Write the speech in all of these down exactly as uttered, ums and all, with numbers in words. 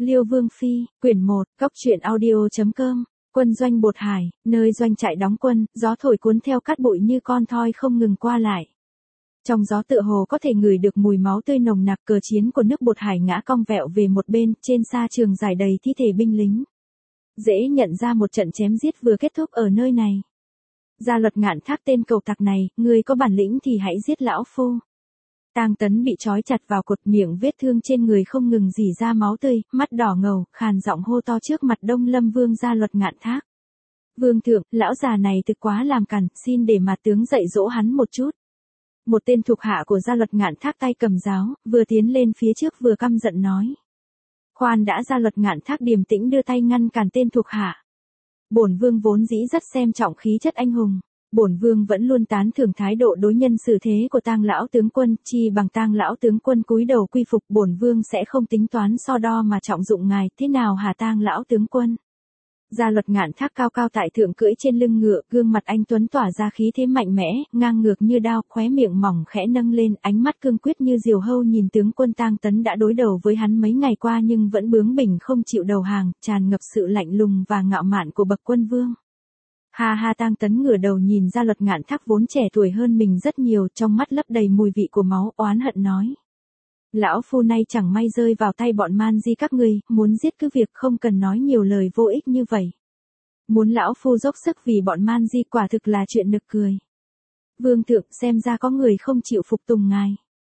Liêu Vương Phi, quyển một, cóc truyện audio.com, quân doanh Bột Hải, nơi doanh trại đóng quân, gió thổi cuốn theo cát bụi như con thoi không ngừng qua lại. Trong gió tựa hồ có thể ngửi được mùi máu tươi nồng nặc, cờ chiến của nước Bột Hải ngã cong vẹo về một bên, trên sa trường dài đầy thi thể binh lính. Dễ nhận ra một trận chém giết vừa kết thúc ở nơi này. Gia Luật Ngạn Thác tên cầu tặc này, ngươi có bản lĩnh thì hãy giết lão phu. Tang Tấn bị trói chặt vào cột, miệng vết thương trên người không ngừng rỉ ra máu tươi, mắt đỏ ngầu, khàn giọng hô to trước mặt Đông Lâm Vương Gia Luật Ngạn Thác. Vương thượng, lão già này thực quá làm càn, xin để mà tướng dạy dỗ hắn một chút. Một tên thuộc hạ của Gia Luật Ngạn Thác tay cầm giáo, vừa tiến lên phía trước vừa căm giận nói. Khoan đã. Gia Luật Ngạn Thác điềm tĩnh đưa tay ngăn cản tên thuộc hạ. Bổn vương vốn dĩ rất xem trọng khí chất anh hùng. Bổn vương vẫn luôn tán thưởng thái độ đối nhân xử thế của Tang lão tướng quân, chi bằng Tang lão tướng quân cúi đầu quy phục, bổn vương sẽ không tính toán so đo mà trọng dụng ngài, thế nào hả Tang lão tướng quân? Gia Luật Ngạn Thác cao cao tại thượng cưỡi trên lưng ngựa, gương mặt anh tuấn tỏa ra khí thế mạnh mẽ, ngang ngược như đao, khóe miệng mỏng khẽ nâng lên, ánh mắt cương quyết như diều hâu nhìn tướng quân Tang Tấn đã đối đầu với hắn mấy ngày qua nhưng vẫn bướng bỉnh không chịu đầu hàng, tràn ngập sự lạnh lùng và ngạo mạn của bậc quân vương. Ha ha. Tang Tấn ngửa đầu nhìn Gia Luật Ngạn Thác vốn trẻ tuổi hơn mình rất nhiều, trong mắt lấp đầy mùi vị của máu, oán hận nói. Lão phu nay chẳng may rơi vào tay bọn man di các ngươi, muốn giết cứ việc, không cần nói nhiều lời vô ích như vậy. Muốn lão phu dốc sức vì bọn man di quả thực là chuyện nực cười. Vương thượng, xem ra có người không chịu phục tùng ngài.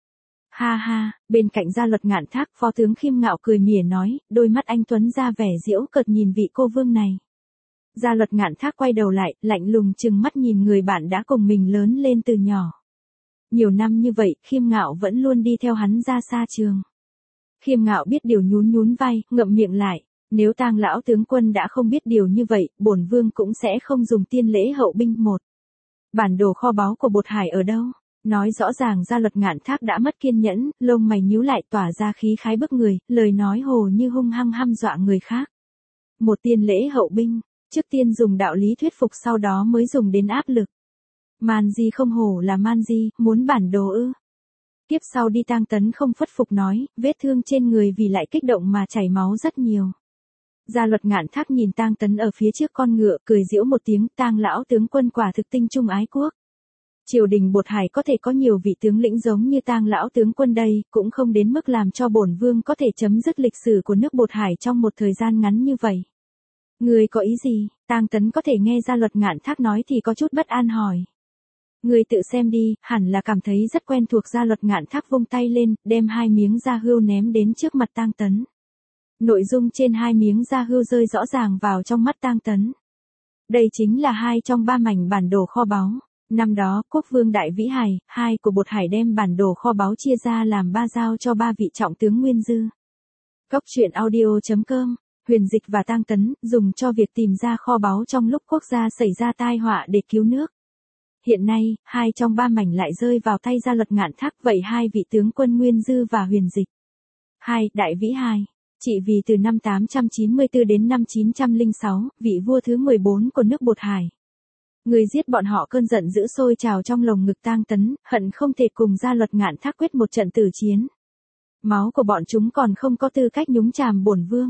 Ha ha. Bên cạnh Gia Luật Ngạn Thác, phó tướng Khiêm Ngạo cười mỉa nói, đôi mắt anh tuấn ra vẻ giễu cợt nhìn vị cô vương này. Gia Luật Ngạn Thác quay đầu lại, lạnh lùng trừng mắt nhìn người bạn đã cùng mình lớn lên từ nhỏ. Nhiều năm như vậy, Khiêm Ngạo vẫn luôn đi theo hắn ra xa trường. Khiêm Ngạo biết điều nhún nhún vai, ngậm miệng lại. Nếu Tang lão tướng quân đã không biết điều như vậy, bổn vương cũng sẽ không dùng tiên lễ hậu binh. Một. Bản đồ kho báu của Bột Hải ở đâu? Nói rõ ràng. Gia Luật Ngạn Thác đã mất kiên nhẫn, lông mày nhíu lại tỏa ra khí khái bức người, lời nói hồ như hung hăng hăm dọa người khác. Một tiên lễ hậu binh, trước tiên dùng đạo lý thuyết phục sau đó mới dùng đến áp lực. Man di không hổ là man di, muốn bản đồ ư? Tiếp sau đi. Tang Tấn không phất phục nói, vết thương trên người vì lại kích động mà chảy máu rất nhiều. Gia Luật Ngạn Thác nhìn Tang Tấn ở phía trước con ngựa, cười giễu một tiếng, Tang lão tướng quân quả thực tinh trung ái quốc. Triều đình Bột Hải có thể có nhiều vị tướng lĩnh giống như Tang lão tướng quân đây, cũng không đến mức làm cho bổn vương có thể chấm dứt lịch sử của nước Bột Hải trong một thời gian ngắn như vậy. Ngươi có ý gì? Tang Tấn có thể nghe Gia Luật Ngạn Thác nói thì có chút bất an hỏi. Ngươi tự xem đi, hẳn là cảm thấy rất quen thuộc. Gia Luật Ngạn Thác vung tay lên, đem hai miếng da hươu ném đến trước mặt Tang Tấn. Nội dung trên hai miếng da hươu rơi rõ ràng vào trong mắt Tang Tấn. Đây chính là hai trong ba mảnh bản đồ kho báu. Năm đó, quốc vương Đại Vĩ Hải, hai của Bột Hải đem bản đồ kho báu chia ra làm ba giao cho ba vị trọng tướng nguyên dư. Cóc truyện audio.com, Huyền Dịch và Tang Tấn, dùng cho việc tìm ra kho báu trong lúc quốc gia xảy ra tai họa để cứu nước. Hiện nay, hai trong ba mảnh lại rơi vào tay Gia Luật Ngạn Thác, vậy hai vị tướng quân Nguyên Dư và Huyền Dịch. Hai. Đại Vĩ Hải. Trị vì từ năm tám trăm chín mươi tư đến năm chín trăm lẻ sáu, vị vua thứ mười bốn của nước Bột Hải. Người giết bọn họ. Cơn giận dữ sôi trào trong lồng ngực Tang Tấn, hận không thể cùng Gia Luật Ngạn Thác quyết một trận tử chiến. Máu của bọn chúng còn không có tư cách nhúng chàm bổn vương.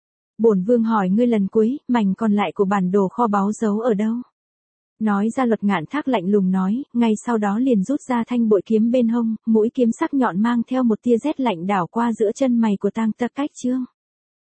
Bổn vương hỏi ngươi lần cuối, mảnh còn lại của bản đồ kho báu giấu ở đâu? Nói. Gia Luật Ngạn Thác lạnh lùng nói, ngay sau đó liền rút ra thanh bội kiếm bên hông, mũi kiếm sắc nhọn mang theo một tia rét lạnh đảo qua giữa chân mày của Tang Tắc Cách Chương.